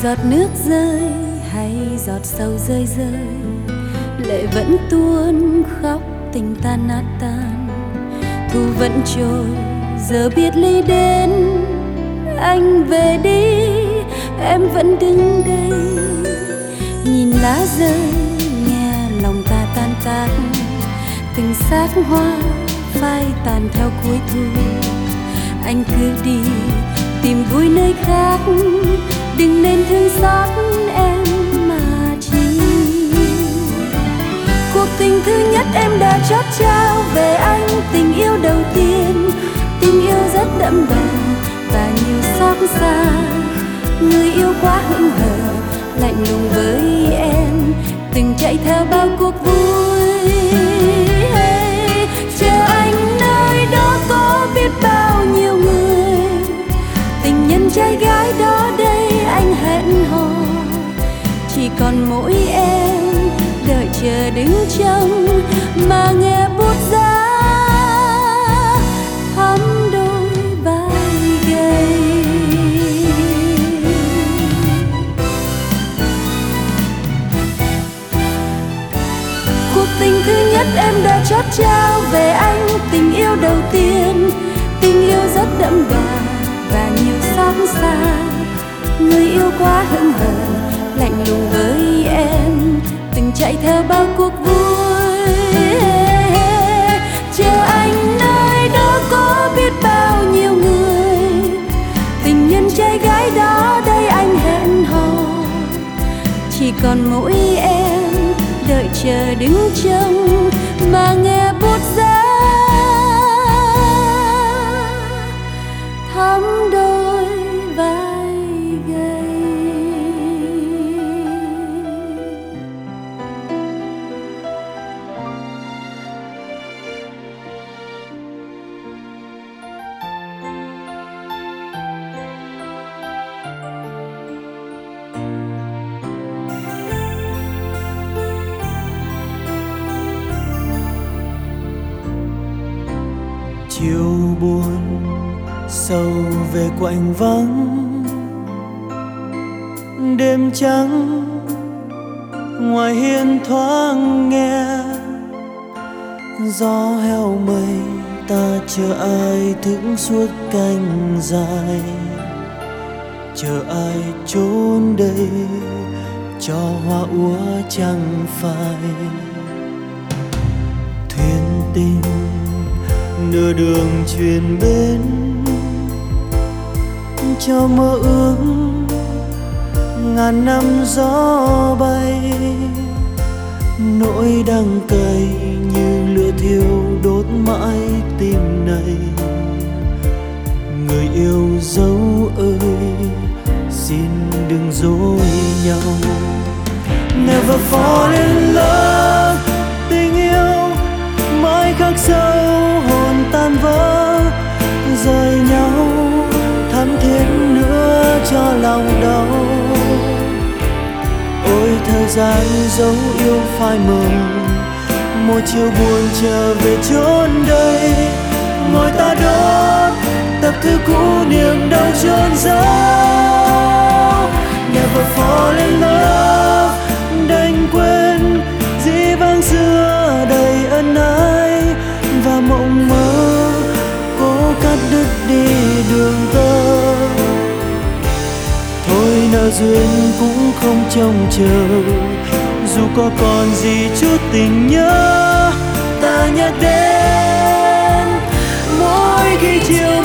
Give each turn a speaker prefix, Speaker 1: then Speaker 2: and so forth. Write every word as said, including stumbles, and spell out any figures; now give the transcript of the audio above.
Speaker 1: giọt nước rơi hay giọt sầu rơi rơi, lệ vẫn tuôn khóc tình tan nát tan. Thu vẫn trôi giờ biệt ly đến, anh về đi em vẫn đứng đây. Nhìn lá rơi nghe lòng ta tan tác, từng xác hoa phai tàn theo cuối thu. Anh cứ đi tìm vui nơi khác, đừng nên thương xót em mà chi. Cuộc tình thứ nhất em đã chót trao về anh, tình yêu đầu tiên, tình yêu rất đậm đà và nhiều xót xa. Người yêu quá hững hờ lạnh lùng với em, từng chạy theo bao cuộc vui. Hey, chờ anh nơi đó có biết bao nhiêu người, tình nhân trai gái đó đây anh hẹn hò. Chỉ còn mỗi em đợi chờ đứng trông mà nghe bút giá thắm đôi vai gầy. Cuộc tình thứ nhất em đã chót trao về anh, tình yêu đầu tiên, tình yêu rất đậm đà và nhiều xót xa. Người yêu quá hững hờ lạnh lùng với em, từng chạy theo bao cuộc vui. Chờ anh nơi đó có biết bao nhiêu người, tình nhân trai gái đó đây anh hẹn hò. Chỉ còn mỗi em đợi chờ đứng trông mà nghe bút giá thắm đôi vai gầy.
Speaker 2: Chiều buồn sâu về quạnh vắng, đêm trắng ngoài hiên thoáng nghe gió heo mây. Ta chờ ai thức suốt canh dài, chờ ai trốn đây cho hoa úa chẳng phai. Thuyền tình nửa đường chuyển bên cho mơ ước ngàn năm gió bay. Nỗi đắng cay như lửa thiêu đốt mãi tim này. Người yêu dấu ơi xin đừng dối nhau. Never fall in love, tình yêu mãi khắc sâu hồn tan vỡ. Rời nhau thắm thiết nữa cho lòng đau. Ôi thời gian dấu yêu phai mờ, một chiều buồn trở về chốn đây. Ngồi ta đốt tập thư cũ niềm đau chôn giấu. Never fall in love, đành quên dĩ vãng xưa đầy ân ái và mộng mơ cố cắt đứt đi đường tơ. Thôi nợ duyên cũng không trông chờ, dù có còn gì chút tình nhớ ta nhắc đến mỗi khi chiều